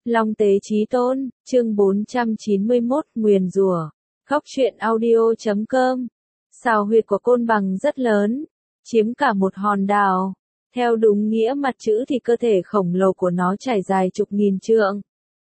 Long Tế Chí Tôn, chương 491, nguyền rủa. Góc truyện audio.com. Sào huyệt của Côn Bằng rất lớn, chiếm cả một hòn đảo. Theo đúng nghĩa mặt chữ thì cơ thể khổng lồ của nó trải dài chục nghìn trượng.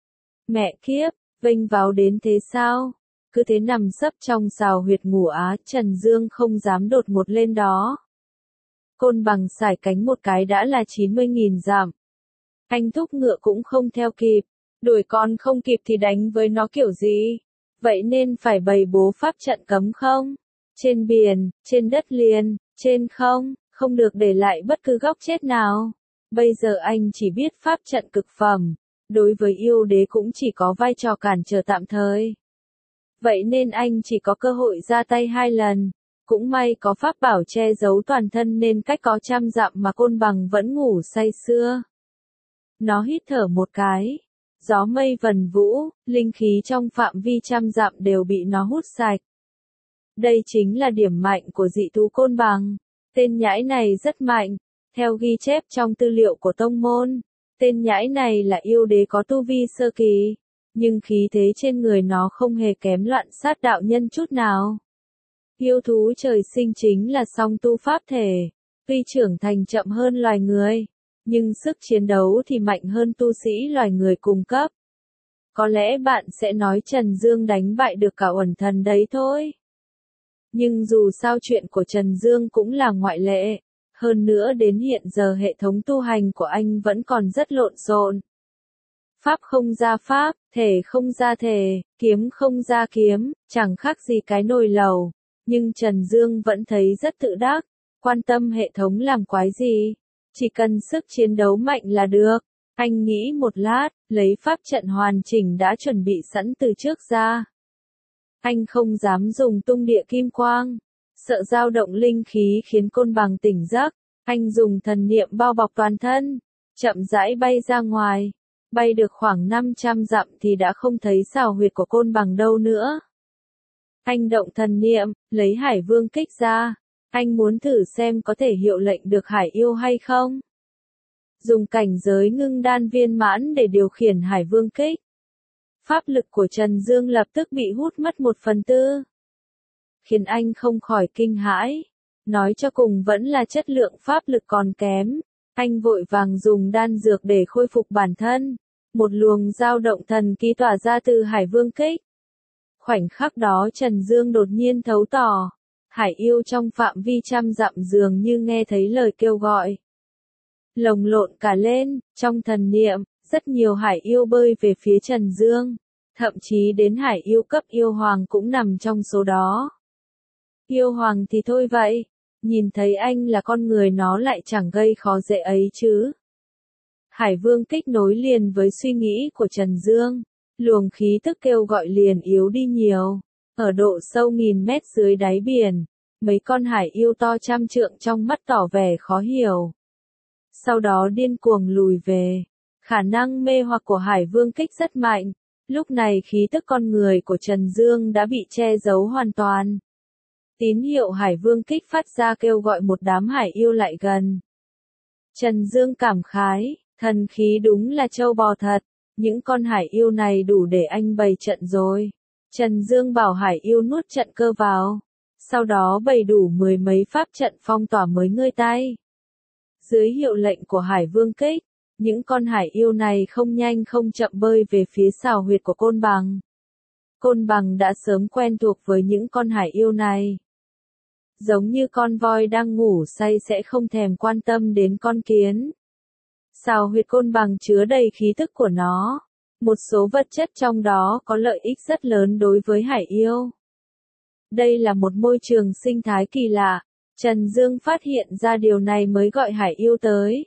Mẹ kiếp, vênh váo đến thế sao? Cứ thế nằm sấp trong sào huyệt ngủ á, Trần Dương không dám đột ngột lên đó. Côn Bằng sải cánh một cái đã là 90.000 dặm. Anh thúc ngựa cũng không theo kịp, đuổi con không kịp thì đánh với nó kiểu gì? Vậy nên phải bày bố pháp trận cấm không? Trên biển, trên đất liền, trên không được để lại bất cứ góc chết nào. Bây giờ anh chỉ biết pháp trận cực phẩm, đối với yêu đế cũng chỉ có vai trò cản trở tạm thời. Vậy nên anh chỉ có cơ hội ra tay 2 lần. Cũng may có pháp bảo che giấu toàn thân nên cách có 100 dặm mà Côn Bằng vẫn ngủ say sưa. Nó hít thở một cái, gió mây vần vũ, linh khí trong phạm vi 100 dặm đều bị nó hút sạch. Đây chính là điểm mạnh của dị thú Côn Bằng. Tên nhãi này rất mạnh, theo ghi chép trong tư liệu của tông môn. Tên nhãi này là yêu đế có tu vi sơ kỳ, nhưng khí thế trên người nó không hề kém Loạn Sát đạo nhân chút nào. Yêu thú trời sinh chính là song tu pháp thể, tuy trưởng thành chậm hơn loài người, nhưng sức chiến đấu thì mạnh hơn tu sĩ loài người cùng cấp. Có lẽ bạn sẽ nói Trần Dương đánh bại được cả Uẩn Thần đấy thôi. Nhưng dù sao chuyện của Trần Dương cũng là ngoại lệ, hơn nữa đến hiện giờ hệ thống tu hành của anh vẫn còn rất lộn xộn. Pháp không ra pháp, thể không ra thể, kiếm không ra kiếm, chẳng khác gì cái nồi lẩu. Nhưng Trần Dương vẫn thấy rất tự đắc, quan tâm hệ thống làm quái gì, chỉ cần sức chiến đấu mạnh là được. Anh nghĩ một lát, lấy pháp trận hoàn chỉnh đã chuẩn bị sẵn từ trước ra. Anh không dám dùng tung địa kim quang, sợ dao động linh khí khiến Côn Bằng tỉnh giấc. Anh dùng thần niệm bao bọc toàn thân, chậm rãi bay ra ngoài. Bay được khoảng 500 dặm thì đã không thấy sào huyệt của Côn Bằng đâu nữa. Anh động thần niệm, lấy Hải Vương Kích ra. Anh muốn thử xem có thể hiệu lệnh được Hải yêu hay không. Dùng cảnh giới ngưng đan viên mãn để điều khiển Hải Vương Kích. Pháp lực của Trần Dương lập tức bị hút mất 1/4. Khiến anh không khỏi kinh hãi. Nói cho cùng vẫn là chất lượng pháp lực còn kém. Anh vội vàng dùng đan dược để khôi phục bản thân. Một luồng dao động thần kỳ tỏa ra từ Hải Vương Kích. Khoảnh khắc đó Trần Dương đột nhiên thấu tỏ. Hải yêu trong phạm vi 100 dặm dường như nghe thấy lời kêu gọi. Lồng lộn cả lên, trong thần niệm, rất nhiều hải yêu bơi về phía Trần Dương. Thậm chí đến hải yêu cấp yêu hoàng cũng nằm trong số đó. Yêu hoàng thì thôi vậy, nhìn thấy anh là con người nó lại chẳng gây khó dễ ấy chứ. Hải Vương Kích nối liền với suy nghĩ của Trần Dương. Luồng khí tức kêu gọi liền yếu đi nhiều. Ở độ sâu 1000 mét dưới đáy biển, mấy con hải yêu to 100 trượng trong mắt tỏ vẻ khó hiểu. Sau đó điên cuồng lùi về. Khả năng mê hoặc của Hải Vương Kích rất mạnh. Lúc này khí tức con người của Trần Dương đã bị che giấu hoàn toàn. Tín hiệu Hải Vương Kích phát ra kêu gọi một đám hải yêu lại gần. Trần Dương cảm khái, thần khí đúng là trâu bò thật. Những con hải yêu này đủ để anh bày trận rồi. Trần Dương bảo hải yêu nuốt trận cơ vào. Sau đó bày đủ 10 mấy pháp trận phong tỏa mới ngơi tay. Dưới hiệu lệnh của Hải Vương Kích, những con hải yêu này không nhanh không chậm bơi về phía sào huyệt của Côn Bằng. Côn Bằng đã sớm quen thuộc với những con hải yêu này. Giống như con voi đang ngủ say sẽ không thèm quan tâm đến con kiến. Sào huyệt Côn Bằng chứa đầy khí tức của nó. Một số vật chất trong đó có lợi ích rất lớn đối với hải yêu. Đây là một môi trường sinh thái kỳ lạ. Trần Dương phát hiện ra điều này mới gọi hải yêu tới.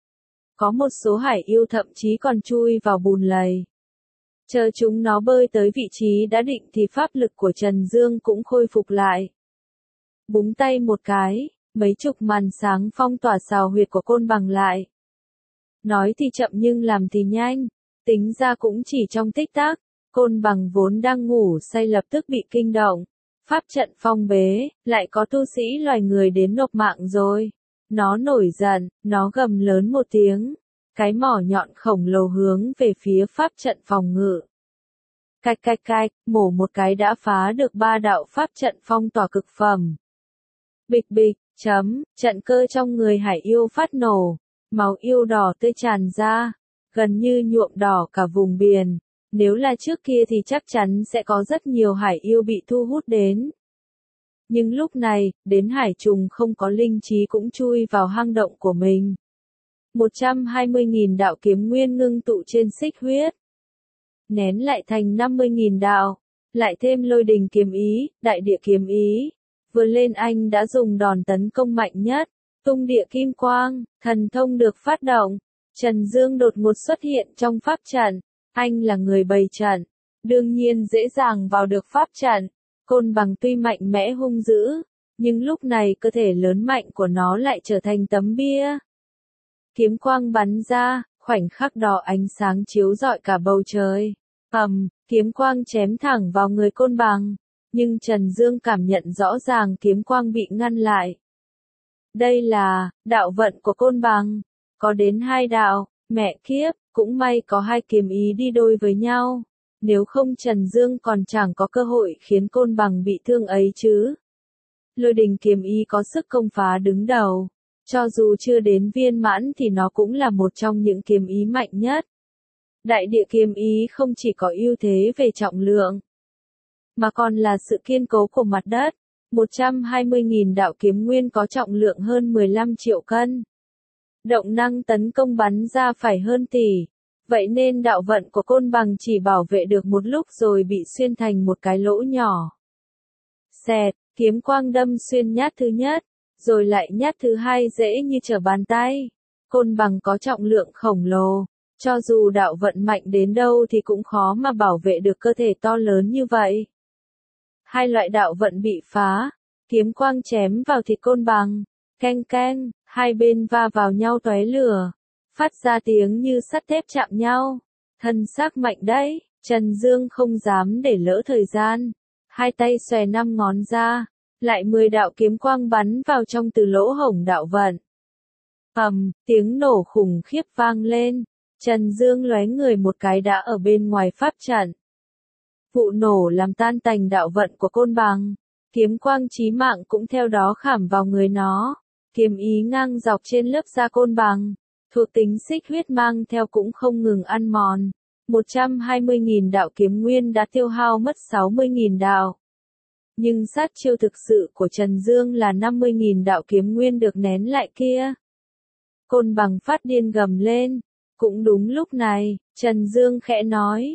Có một số hải yêu thậm chí còn chui vào bùn lầy. Chờ chúng nó bơi tới vị trí đã định thì pháp lực của Trần Dương cũng khôi phục lại. Búng tay một cái, mấy chục màn sáng phong tỏa sào huyệt của Côn Bằng lại. Nói thì chậm nhưng làm thì nhanh, tính ra cũng chỉ trong tích tắc. Côn Bằng vốn đang ngủ say lập tức bị kinh động. Pháp trận phong bế, lại có tu sĩ loài người đến nộp mạng rồi. Nó nổi giận, nó gầm lớn một tiếng. cái mỏ nhọn khổng lồ hướng về phía pháp trận phòng ngự. Cạch cạch cạch, mổ một cái đã phá được 3 đạo pháp trận phong tỏa cực phẩm. Bịch bịch, trận cơ trong người hải yêu phát nổ, máu yêu đỏ tươi tràn ra, gần như nhuộm đỏ cả vùng biển. Nếu là trước kia thì chắc chắn sẽ có rất nhiều hải yêu bị thu hút đến. Nhưng lúc này, đến hải trùng không có linh trí cũng chui vào hang động của mình. 120.000 đạo kiếm nguyên ngưng tụ trên xích huyết. Nén lại thành 50.000 đạo, lại thêm lôi đình kiếm ý, đại địa kiếm ý. Vừa lên anh đã dùng đòn tấn công mạnh nhất, tung địa kim quang, thần thông được phát động. Trần Dương đột ngột xuất hiện trong pháp trận, anh là người bày trận, đương nhiên dễ dàng vào được pháp trận. Côn bằng tuy mạnh mẽ hung dữ, nhưng lúc này cơ thể lớn mạnh của nó lại trở thành tấm bia. Kiếm quang bắn ra, khoảnh khắc đó ánh sáng chiếu rọi cả bầu trời. Kiếm quang chém thẳng vào người côn bằng, nhưng Trần Dương cảm nhận rõ ràng kiếm quang bị ngăn lại. Đây là đạo vận của côn bằng, có đến 2 đạo, mẹ kiếp, cũng may có 2 kiếm ý đi đôi với nhau. Nếu không Trần Dương còn chẳng có cơ hội khiến côn bằng bị thương ấy chứ. Lôi đình kiếm ý có sức công phá đứng đầu. Cho dù chưa đến viên mãn thì nó cũng là một trong những kiếm ý mạnh nhất. Đại địa kiếm ý không chỉ có ưu thế về trọng lượng, mà còn là sự kiên cố của mặt đất. 120.000 đạo kiếm nguyên có trọng lượng hơn 15 triệu cân. Động năng tấn công bắn ra phải hơn tỷ. Vậy nên đạo vận của côn bằng chỉ bảo vệ được một lúc rồi bị xuyên thành một cái lỗ nhỏ. Xẹt, kiếm quang đâm xuyên nhát thứ nhất, rồi lại nhát thứ hai dễ như trở bàn tay. Côn bằng có trọng lượng khổng lồ, cho dù đạo vận mạnh đến đâu thì cũng khó mà bảo vệ được cơ thể to lớn như vậy. 2 loại đạo vận bị phá, kiếm quang chém vào thịt côn bằng, keng keng, hai bên va vào nhau tóe lửa, phát ra tiếng như sắt thép chạm nhau. Thân xác mạnh đấy, Trần Dương không dám để lỡ thời gian, 2 tay xòe 5 ngón ra, lại 10 đạo kiếm quang bắn vào trong từ lỗ hổng đạo vận. Tiếng nổ khủng khiếp vang lên, Trần Dương lóe người một cái đã ở bên ngoài pháp trận. Vụ nổ làm tan tành đạo vận của côn bằng, kiếm quang chí mạng cũng theo đó khảm vào người nó. Kiếm ý ngang dọc trên lớp da côn bằng, thuộc tính xích huyết mang theo cũng không ngừng ăn mòn. 120.000 đạo kiếm nguyên đã tiêu hao mất 60.000 đạo. Nhưng sát chiêu thực sự của Trần Dương là 50.000 đạo kiếm nguyên được nén lại kia. Côn bằng phát điên gầm lên. Cũng đúng lúc này, Trần Dương khẽ nói,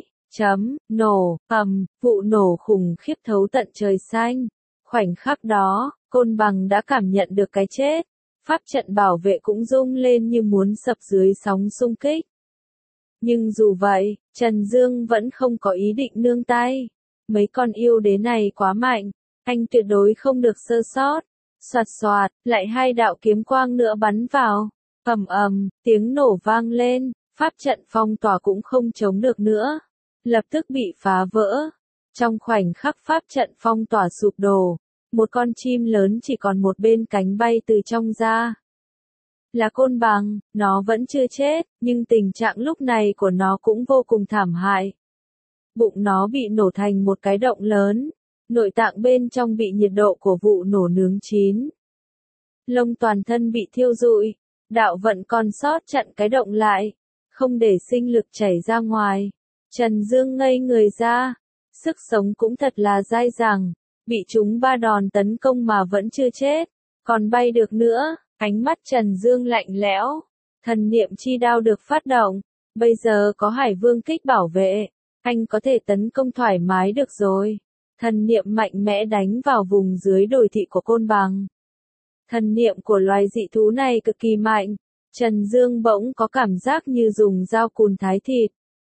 nổ, vụ nổ khủng khiếp thấu tận trời xanh. Khoảnh khắc đó, côn bằng đã cảm nhận được cái chết. Pháp trận bảo vệ cũng rung lên như muốn sập dưới sóng xung kích. Nhưng dù vậy, Trần Dương vẫn không có ý định nương tay. Mấy con yêu đế này quá mạnh, anh tuyệt đối không được sơ sót. Soạt soạt, lại 2 đạo kiếm quang nữa bắn vào. Tiếng nổ vang lên, pháp trận phong tỏa cũng không chống được nữa. Lập tức bị phá vỡ. Trong khoảnh khắc pháp trận phong tỏa sụp đổ, một con chim lớn chỉ còn một bên cánh bay từ trong ra. Là côn bằng, nó vẫn chưa chết, nhưng tình trạng lúc này của nó cũng vô cùng thảm hại. Bụng nó bị nổ thành một cái động lớn, nội tạng bên trong bị nhiệt độ của vụ nổ nướng chín. Lông toàn thân bị thiêu rụi, đạo vận còn sót chặn cái động lại, không để sinh lực chảy ra ngoài. Trần Dương ngây người ra, sức sống cũng thật là dai dẳng, bị chúng 3 đòn tấn công mà vẫn chưa chết, còn bay được nữa. Ánh mắt Trần Dương lạnh lẽo, thần niệm chi đao được phát động, bây giờ có Hải Vương kích bảo vệ, anh có thể tấn công thoải mái được rồi. Thần niệm mạnh mẽ đánh vào vùng dưới đồi thị của côn bằng. Thần niệm của loài dị thú này cực kỳ mạnh, Trần Dương bỗng có cảm giác như dùng dao cùn thái thịt.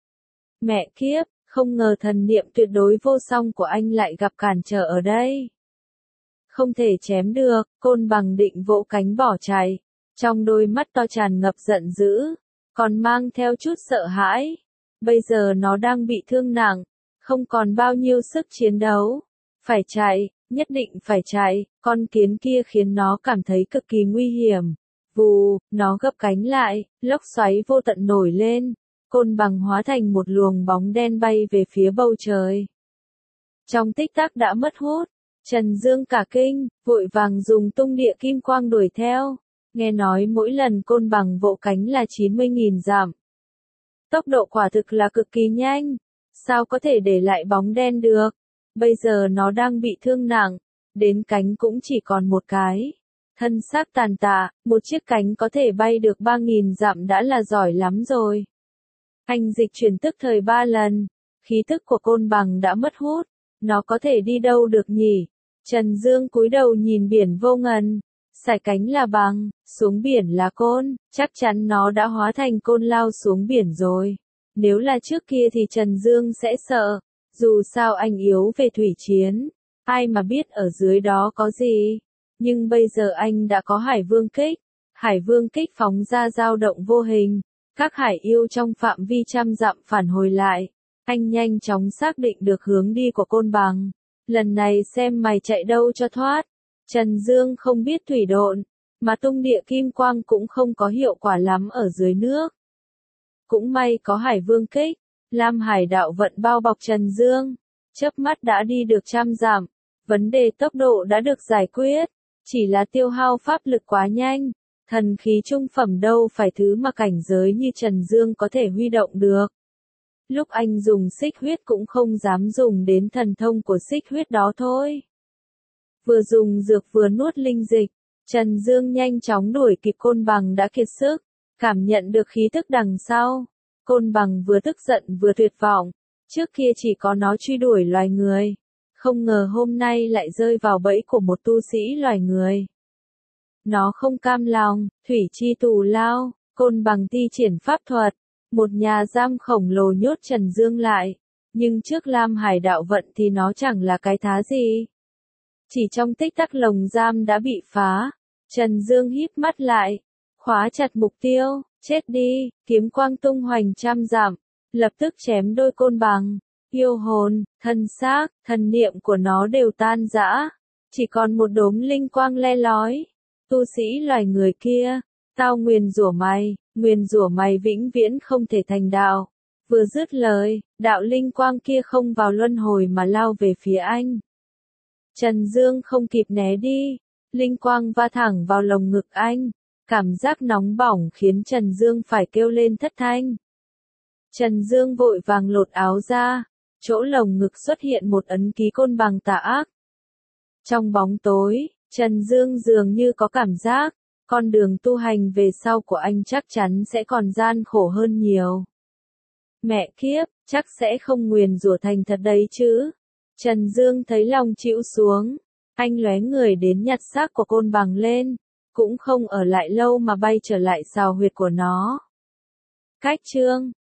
Mẹ kiếp, không ngờ thần niệm tuyệt đối vô song của anh lại gặp cản trở ở đây. Không thể chém được, côn bằng định vỗ cánh bỏ chạy, trong đôi mắt to tràn ngập giận dữ, còn mang theo chút sợ hãi. Bây giờ nó đang bị thương nặng, không còn bao nhiêu sức chiến đấu. Phải chạy, nhất định phải chạy, con kiến kia khiến nó cảm thấy cực kỳ nguy hiểm. Vù, nó gấp cánh lại, lốc xoáy vô tận nổi lên, côn bằng hóa thành một luồng bóng đen bay về phía bầu trời. Trong tích tắc đã mất hút, Trần Dương cả kinh, vội vàng dùng tung địa kim quang đuổi theo, nghe nói mỗi lần côn bằng vỗ cánh là 90.000 dặm. Tốc độ quả thực là cực kỳ nhanh, sao có thể để lại bóng đen được, bây giờ nó đang bị thương nặng, đến cánh cũng chỉ còn một cái. Thân xác tàn tạ, một chiếc cánh có thể bay được 3.000 dặm đã là giỏi lắm rồi. Hành dịch chuyển tức thời 3 lần, khí tức của côn bằng đã mất hút, nó có thể đi đâu được nhỉ? Trần Dương cúi đầu nhìn biển vô ngần, sải cánh là bằng, xuống biển là côn, chắc chắn nó đã hóa thành côn lao xuống biển rồi. Nếu là trước kia thì Trần Dương sẽ sợ, dù sao anh yếu về thủy chiến, ai mà biết ở dưới đó có gì. Nhưng bây giờ anh đã có Hải Vương kích phóng ra dao động vô hình, các hải yêu trong phạm vi trăm dặm phản hồi lại, anh nhanh chóng xác định được hướng đi của côn bằng, lần này xem mày chạy đâu cho thoát. Trần Dương không biết thủy độn, mà tung địa kim quang cũng không có hiệu quả lắm ở dưới nước. Cũng may có Hải Vương kích, Lam Hải đạo vận bao bọc Trần Dương, chớp mắt đã đi được 100 dặm, vấn đề tốc độ đã được giải quyết. Chỉ là tiêu hao pháp lực quá nhanh, thần khí trung phẩm đâu phải thứ mà cảnh giới như Trần Dương có thể huy động được. Lúc anh dùng xích huyết cũng không dám dùng đến thần thông của xích huyết đó thôi. Vừa dùng dược vừa nuốt linh dịch, Trần Dương nhanh chóng đuổi kịp côn bằng đã kiệt sức, cảm nhận được khí tức đằng sau. Côn bằng vừa tức giận vừa tuyệt vọng, trước kia chỉ có nó truy đuổi loài người. Không ngờ hôm nay lại rơi vào bẫy của một tu sĩ loài người. Nó không cam lòng, thủy chi tù lao, côn bằng thi triển pháp thuật, một nhà giam khổng lồ nhốt Trần Dương lại, nhưng trước Lam Hải đạo vận thì nó chẳng là cái thá gì. Chỉ trong tích tắc lồng giam đã bị phá, Trần Dương híp mắt lại, khóa chặt mục tiêu, chết đi, kiếm quang tung hoành 100 dặm, lập tức chém đôi côn bằng. Yêu hồn, thân xác, thần niệm của nó đều tan rã, chỉ còn một đốm linh quang le lói. Tu sĩ loài người kia, tao nguyền rủa mày vĩnh viễn không thể thành đạo. Vừa dứt lời, đạo linh quang kia không vào luân hồi mà lao về phía anh. Trần Dương không kịp né đi, linh quang va thẳng vào lồng ngực anh, cảm giác nóng bỏng khiến Trần Dương phải kêu lên thất thanh. Trần Dương vội vàng lột áo ra. Chỗ lồng ngực xuất hiện một ấn ký côn bằng tà ác. Trong bóng tối, Trần Dương dường như có cảm giác, con đường tu hành về sau của anh chắc chắn sẽ còn gian khổ hơn nhiều. Mẹ kiếp, chắc sẽ không nguyền rủa thành thật đấy chứ. Trần Dương thấy lòng chịu xuống, anh lóe người đến nhặt xác của côn bằng lên, cũng không ở lại lâu mà bay trở lại sào huyệt của nó. Cách chương